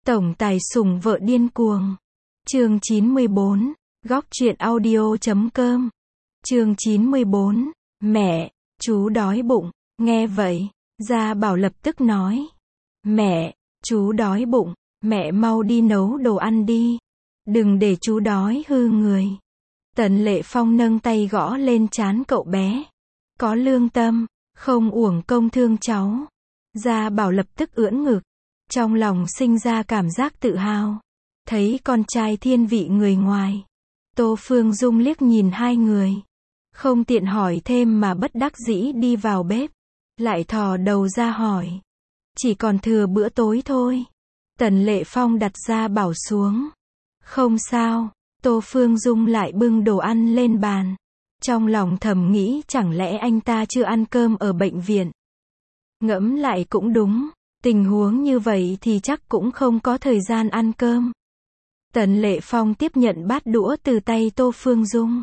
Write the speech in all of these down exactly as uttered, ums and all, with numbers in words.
Tổng tài sủng vợ điên cuồng. Chương chín mươi bốn. Góc truyện audio chấm com. Chương chín mươi bốn. Mẹ, chú đói bụng. Nghe vậy, Gia Bảo lập tức nói. Mẹ, chú đói bụng. Mẹ mau đi nấu đồ ăn đi. Đừng để chú đói hư người. Tần Lệ Phong nâng tay gõ lên trán cậu bé. Có lương tâm, không uổng công thương cháu. Gia Bảo lập tức ưỡn ngực. Trong lòng sinh ra cảm giác tự hào. Thấy con trai thiên vị người ngoài. Tô Phương Dung liếc nhìn hai người. Không tiện hỏi thêm mà bất đắc dĩ đi vào bếp. Lại thò đầu ra hỏi. Chỉ còn thừa bữa tối thôi. Tần Lệ Phong đặt Gia Bảo xuống. Không sao. Tô Phương Dung lại bưng đồ ăn lên bàn. Trong lòng thầm nghĩ chẳng lẽ anh ta chưa ăn cơm ở bệnh viện. Ngẫm lại cũng đúng. Tình huống như vậy thì chắc cũng không có thời gian ăn cơm. Tần Lệ Phong tiếp nhận bát đũa từ tay Tô Phương Dung.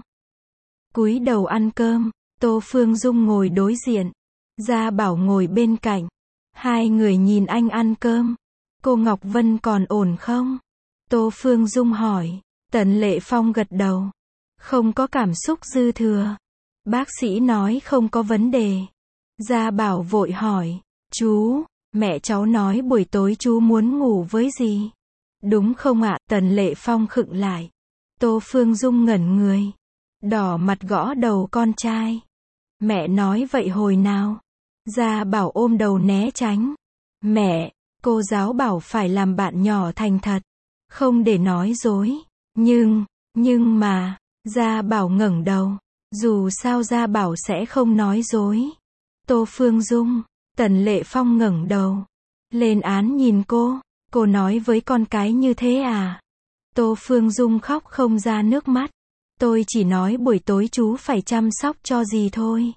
Cúi đầu ăn cơm. Tô Phương Dung ngồi đối diện. Gia Bảo ngồi bên cạnh. Hai người nhìn anh ăn cơm. Cô Ngọc Vân còn ổn không? Tô Phương Dung hỏi. Tần Lệ Phong gật đầu. Không có cảm xúc dư thừa. Bác sĩ nói không có vấn đề. Gia Bảo vội hỏi. Chú, mẹ cháu nói buổi tối chú muốn ngủ với gì? Đúng không ạ? Tần Lệ Phong khựng lại. Tô Phương Dung ngẩn người. Đỏ mặt gõ đầu con trai. Mẹ nói vậy hồi nào? Gia Bảo ôm đầu né tránh. Mẹ, cô giáo bảo phải làm bạn nhỏ thành thật. Không để nói dối. Nhưng, nhưng mà, Gia Bảo ngẩng đầu. Dù sao Gia Bảo sẽ không nói dối. Tô Phương Dung, Tần Lệ Phong ngẩng đầu. Lên án nhìn cô. Cô nói với con cái như thế à? Tô Phương Dung khóc không ra nước mắt. Tôi chỉ nói buổi tối chú phải chăm sóc cho gì thôi.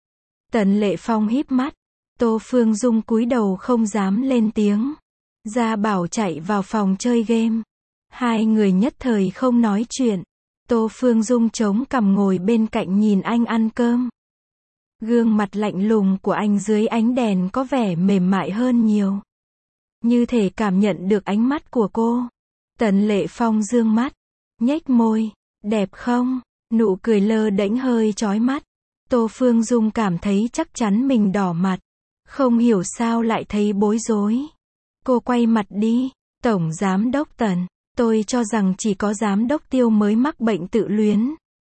Tần Lệ Phong híp mắt. Tô Phương Dung cúi đầu không dám lên tiếng. Gia Bảo chạy vào phòng chơi game. Hai người nhất thời không nói chuyện. Tô Phương Dung chống cằm ngồi bên cạnh nhìn anh ăn cơm. Gương mặt lạnh lùng của anh dưới ánh đèn có vẻ mềm mại hơn nhiều. Như thể cảm nhận được ánh mắt của cô. Tần Lệ Phong dương mắt. Nhếch môi. Đẹp không? Nụ cười lơ đễnh hơi chói mắt. Tô Phương Dung cảm thấy chắc chắn mình đỏ mặt. Không hiểu sao lại thấy bối rối. Cô quay mặt đi. Tổng Giám đốc Tần. Tôi cho rằng chỉ có Giám đốc Tiêu mới mắc bệnh tự luyến.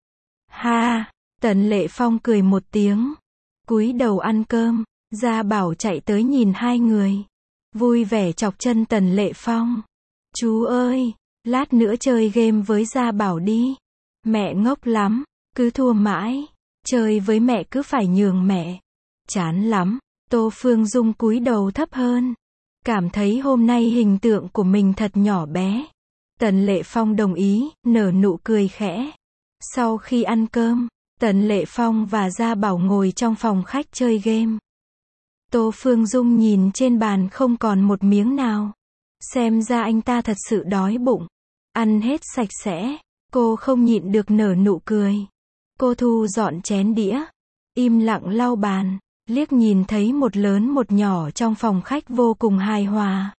Ha! Tần Lệ Phong cười một tiếng. Cúi đầu ăn cơm. Gia Bảo chạy tới nhìn hai người. Vui vẻ chọc chân Tần Lệ Phong. Chú ơi! Lát nữa chơi game với Gia Bảo đi. Mẹ ngốc lắm. Cứ thua mãi. Chơi với mẹ cứ phải nhường mẹ. Chán lắm. Tô Phương Dung cúi đầu thấp hơn. Cảm thấy hôm nay hình tượng của mình thật nhỏ bé. Tần Lệ Phong đồng ý, nở nụ cười khẽ. Sau khi ăn cơm, Tần Lệ Phong và Gia Bảo ngồi trong phòng khách chơi game. Tô Phương Dung nhìn trên bàn không còn một miếng nào. Xem ra anh ta thật sự đói bụng. Ăn hết sạch sẽ. Cô không nhịn được nở nụ cười. Cô thu dọn chén đĩa. Im lặng lau bàn. Liếc nhìn thấy một lớn một nhỏ trong phòng khách vô cùng hài hòa.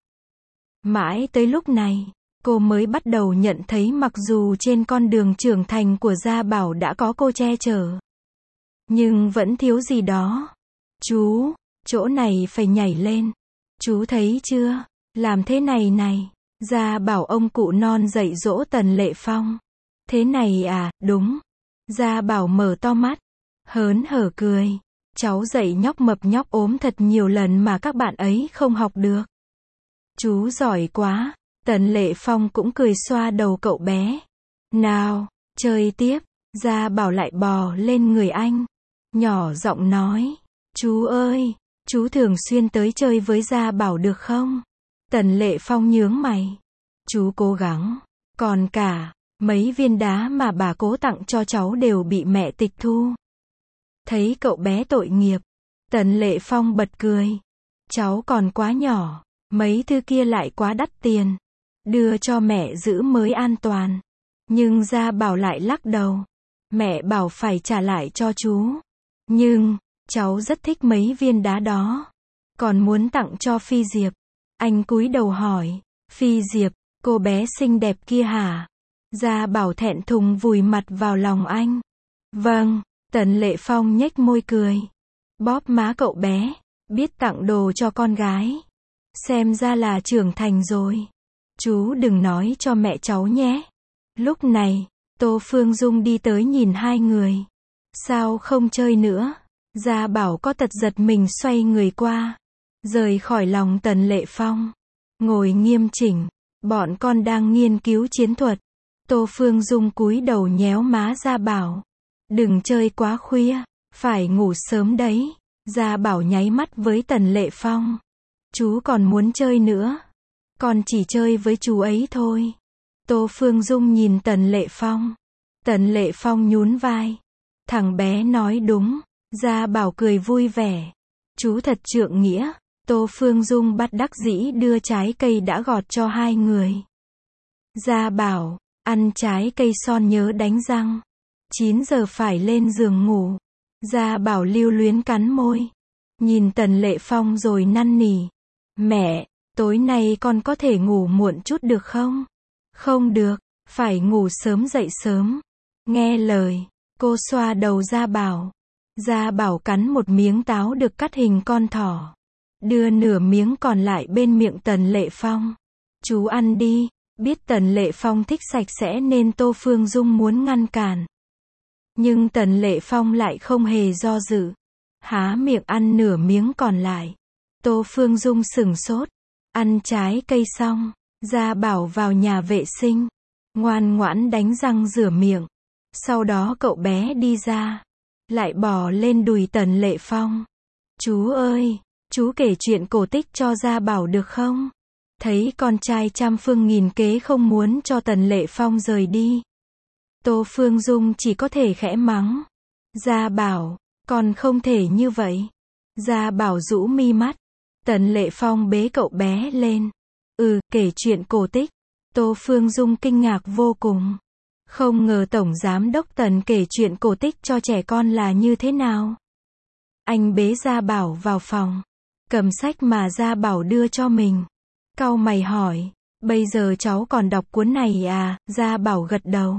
Mãi tới lúc này, cô mới bắt đầu nhận thấy mặc dù trên con đường trưởng thành của Gia Bảo đã có cô che chở. Nhưng vẫn thiếu gì đó. Chú, chỗ này phải nhảy lên. Chú thấy chưa? Làm thế này này. Gia Bảo ông cụ non dạy dỗ Tần Lệ Phong. Thế này à, đúng. Gia Bảo mở to mắt. Hớn hở cười. Cháu dạy nhóc mập nhóc ốm thật nhiều lần mà các bạn ấy không học được. Chú giỏi quá. Tần Lệ Phong cũng cười xoa đầu cậu bé. Nào, chơi tiếp. Gia Bảo lại bò lên người anh. Nhỏ giọng nói. Chú ơi, chú thường xuyên tới chơi với Gia Bảo được không? Tần Lệ Phong nhướng mày. Chú cố gắng. Còn cả, mấy viên đá mà bà cố tặng cho cháu đều bị mẹ tịch thu. Thấy cậu bé tội nghiệp. Tần Lệ Phong bật cười. Cháu còn quá nhỏ. Mấy thứ kia lại quá đắt tiền. Đưa cho mẹ giữ mới an toàn. Nhưng Gia Bảo lại lắc đầu. Mẹ bảo phải trả lại cho chú. Nhưng, cháu rất thích mấy viên đá đó. Còn muốn tặng cho Phi Diệp. Anh cúi đầu hỏi. Phi Diệp, cô bé xinh đẹp kia hả? Gia Bảo thẹn thùng vùi mặt vào lòng anh. Vâng, Tần Lệ Phong nhếch môi cười. Bóp má cậu bé, biết tặng đồ cho con gái. Xem ra là trưởng thành rồi. Chú đừng nói cho mẹ cháu nhé. Lúc này, Tô Phương Dung đi tới nhìn hai người. Sao không chơi nữa? Gia Bảo có tật giật mình xoay người qua. Rời khỏi lòng Tần Lệ Phong. Ngồi nghiêm chỉnh. Bọn con đang nghiên cứu chiến thuật. Tô Phương Dung cúi đầu nhéo má Gia Bảo. Đừng chơi quá khuya. Phải ngủ sớm đấy. Gia Bảo nháy mắt với Tần Lệ Phong. Chú còn muốn chơi nữa. Con chỉ chơi với chú ấy thôi. Tô Phương Dung nhìn Tần Lệ Phong. Tần Lệ Phong nhún vai. Thằng bé nói đúng. Gia Bảo cười vui vẻ. Chú thật trượng nghĩa. Tô Phương Dung bất đắc dĩ đưa trái cây đã gọt cho hai người. Gia Bảo, ăn trái cây son nhớ đánh răng. chín giờ phải lên giường ngủ. Gia Bảo lưu luyến cắn môi. Nhìn Tần Lệ Phong rồi năn nỉ. Mẹ, tối nay con có thể ngủ muộn chút được không? Không được, phải ngủ sớm dậy sớm. Nghe lời, cô xoa đầu Gia Bảo. Gia Bảo cắn một miếng táo được cắt hình con thỏ. Đưa nửa miếng còn lại bên miệng Tần Lệ Phong. Chú ăn đi, biết Tần Lệ Phong thích sạch sẽ nên Tô Phương Dung muốn ngăn cản. Nhưng Tần Lệ Phong lại không hề do dự. Há miệng ăn nửa miếng còn lại. Tô Phương Dung sửng sốt. Ăn trái cây xong, Gia Bảo vào nhà vệ sinh. Ngoan ngoãn đánh răng rửa miệng. Sau đó cậu bé đi ra. Lại bò lên đùi Tần Lệ Phong. Chú ơi, chú kể chuyện cổ tích cho Gia Bảo được không? Thấy con trai trăm phương nghìn kế không muốn cho Tần Lệ Phong rời đi. Tô Phương Dung chỉ có thể khẽ mắng. Gia Bảo, con không thể như vậy. Gia Bảo rũ mi mắt. Tần Lệ Phong bế cậu bé lên. Ừ, kể chuyện cổ tích. Tô Phương Dung kinh ngạc vô cùng. Không ngờ Tổng Giám đốc Tần kể chuyện cổ tích cho trẻ con là như thế nào. Anh bế Gia Bảo vào phòng. Cầm sách mà Gia Bảo đưa cho mình. Cau mày hỏi. Bây giờ cháu còn đọc cuốn này à? Gia Bảo gật đầu.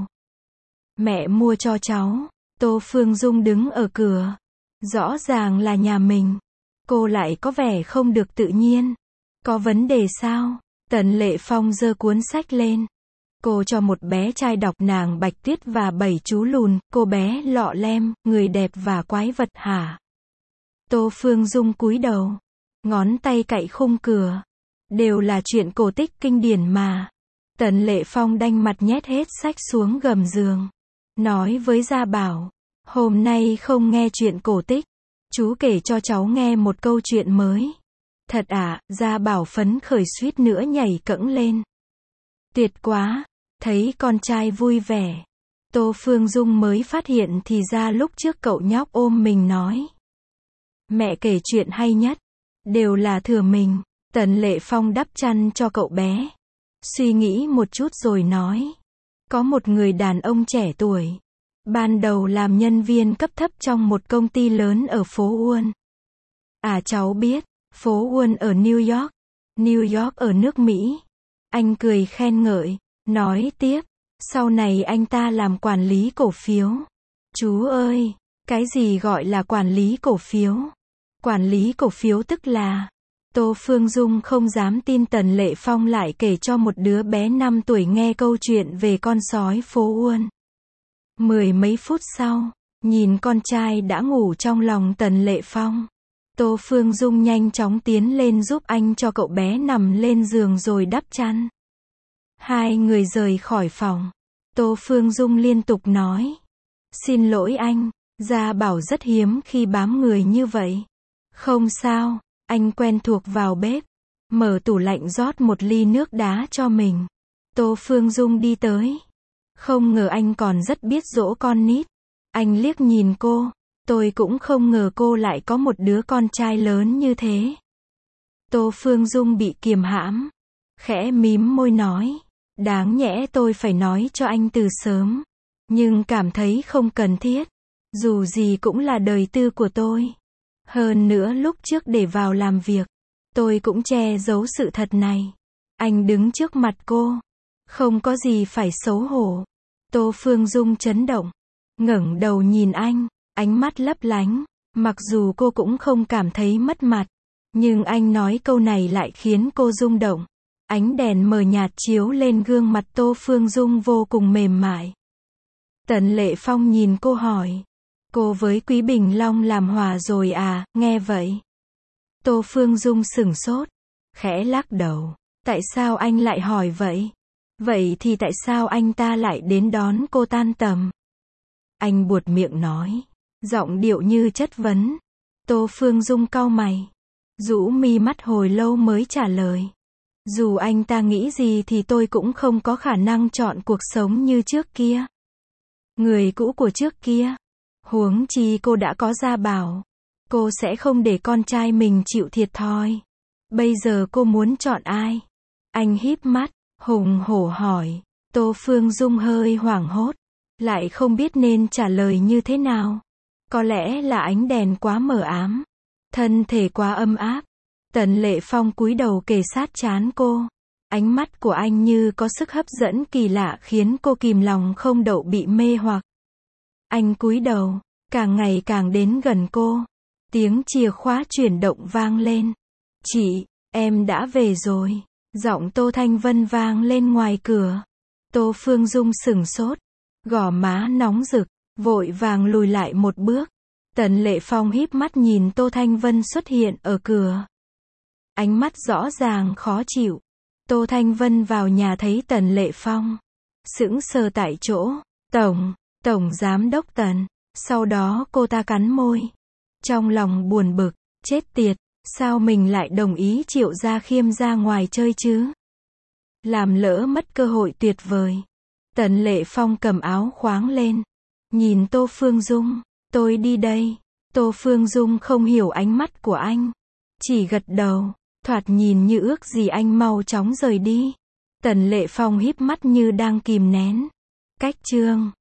Mẹ mua cho cháu. Tô Phương Dung đứng ở cửa. Rõ ràng là nhà mình. Cô lại có vẻ không được tự nhiên. Có vấn đề sao? Tần Lệ Phong giơ cuốn sách lên. Cô cho một bé trai đọc Nàng Bạch Tuyết và Bảy Chú Lùn. Cô bé lọ lem, người đẹp và quái vật hả? Tô Phương Dung cúi đầu. Ngón tay cạy khung cửa. Đều là chuyện cổ tích kinh điển mà. Tần Lệ Phong đanh mặt nhét hết sách xuống gầm giường. Nói với Gia Bảo. Hôm nay không nghe chuyện cổ tích. Chú kể cho cháu nghe một câu chuyện mới. Thật à? Gia Bảo phấn khởi suýt nữa nhảy cẫng lên. Tuyệt quá. Thấy con trai vui vẻ. Tô Phương Dung mới phát hiện thì ra lúc trước cậu nhóc ôm mình nói. Mẹ kể chuyện hay nhất. Đều là thừa mình. Tần Lệ Phong đắp chăn cho cậu bé. Suy nghĩ một chút rồi nói. Có một người đàn ông trẻ tuổi. Ban đầu làm nhân viên cấp thấp trong một công ty lớn ở phố Wall. À cháu biết, phố Wall ở New York. New York ở nước Mỹ. Anh cười khen ngợi, nói tiếp. Sau này anh ta làm quản lý cổ phiếu. Chú ơi, cái gì gọi là quản lý cổ phiếu? Quản lý cổ phiếu tức là... Tô Phương Dung không dám tin Tần Lệ Phong lại kể cho một đứa bé năm tuổi nghe câu chuyện về con sói phố Wall. Mười mấy phút sau, nhìn con trai đã ngủ trong lòng Tần Lệ Phong. Tô Phương Dung nhanh chóng tiến lên giúp anh cho cậu bé nằm lên giường rồi đắp chăn. Hai người rời khỏi phòng. Tô Phương Dung liên tục nói. Xin lỗi anh, Gia Bảo rất hiếm khi bám người như vậy. Không sao, anh quen thuộc vào bếp. Mở tủ lạnh rót một ly nước đá cho mình. Tô Phương Dung đi tới. Không ngờ anh còn rất biết dỗ con nít. Anh liếc nhìn cô. Tôi cũng không ngờ cô lại có một đứa con trai lớn như thế. Tô Phương Dung bị kiềm hãm. Khẽ mím môi nói. Đáng nhẽ tôi phải nói cho anh từ sớm. Nhưng cảm thấy không cần thiết. Dù gì cũng là đời tư của tôi. Hơn nữa lúc trước để vào làm việc. Tôi cũng che giấu sự thật này. Anh đứng trước mặt cô. Không có gì phải xấu hổ. Tô Phương Dung chấn động. Ngẩng đầu nhìn anh. Ánh mắt lấp lánh. Mặc dù cô cũng không cảm thấy mất mặt. Nhưng anh nói câu này lại khiến cô rung động. Ánh đèn mờ nhạt chiếu lên gương mặt Tô Phương Dung vô cùng mềm mại. Tần Lệ Phong nhìn cô hỏi. Cô với Quý Bình Long làm hòa rồi à, nghe vậy. Tô Phương Dung sửng sốt. Khẽ lắc đầu. Tại sao anh lại hỏi vậy? Vậy thì tại sao anh ta lại đến đón cô tan tầm? Anh buột miệng nói. Giọng điệu như chất vấn. Tô Phương Dung cau mày. Rũ mi mắt hồi lâu mới trả lời. Dù anh ta nghĩ gì thì tôi cũng không có khả năng chọn cuộc sống như trước kia. Người cũ của trước kia. Huống chi cô đã có gia bảo. Cô sẽ không để con trai mình chịu thiệt thòi. Bây giờ cô muốn chọn ai? Anh híp mắt, hùng hổ hỏi. Tô Phương Dung hơi hoảng hốt. Lại không biết nên trả lời như thế nào. Có lẽ là ánh đèn quá mờ ám. Thân thể quá âm áp. Tần Lệ Phong cúi đầu kề sát trán cô. Ánh mắt của anh như có sức hấp dẫn kỳ lạ khiến cô kìm lòng không đậu bị mê hoặc. Anh cúi đầu, càng ngày càng đến gần cô. Tiếng chìa khóa chuyển động vang lên. Chị, em đã về rồi. Giọng Tô Thanh Vân vang lên ngoài cửa. Tô Phương Dung sửng sốt. Gò má nóng rực, vội vàng lùi lại một bước. Tần Lệ Phong híp mắt nhìn Tô Thanh Vân xuất hiện ở cửa. Ánh mắt rõ ràng khó chịu. Tô Thanh Vân vào nhà thấy Tần Lệ Phong. Sững sờ tại chỗ. Tổng, Tổng Giám đốc Tần. Sau đó cô ta cắn môi. Trong lòng buồn bực, chết tiệt, sao mình lại đồng ý Triệu Gia Khiêm ra ngoài chơi chứ? Làm lỡ mất cơ hội tuyệt vời. Tần Lệ Phong cầm áo khoáng lên. Nhìn Tô Phương Dung, tôi đi đây. Tô Phương Dung không hiểu ánh mắt của anh. Chỉ gật đầu, thoạt nhìn như ước gì anh mau chóng rời đi. Tần Lệ Phong híp mắt như đang kìm nén. Cách chương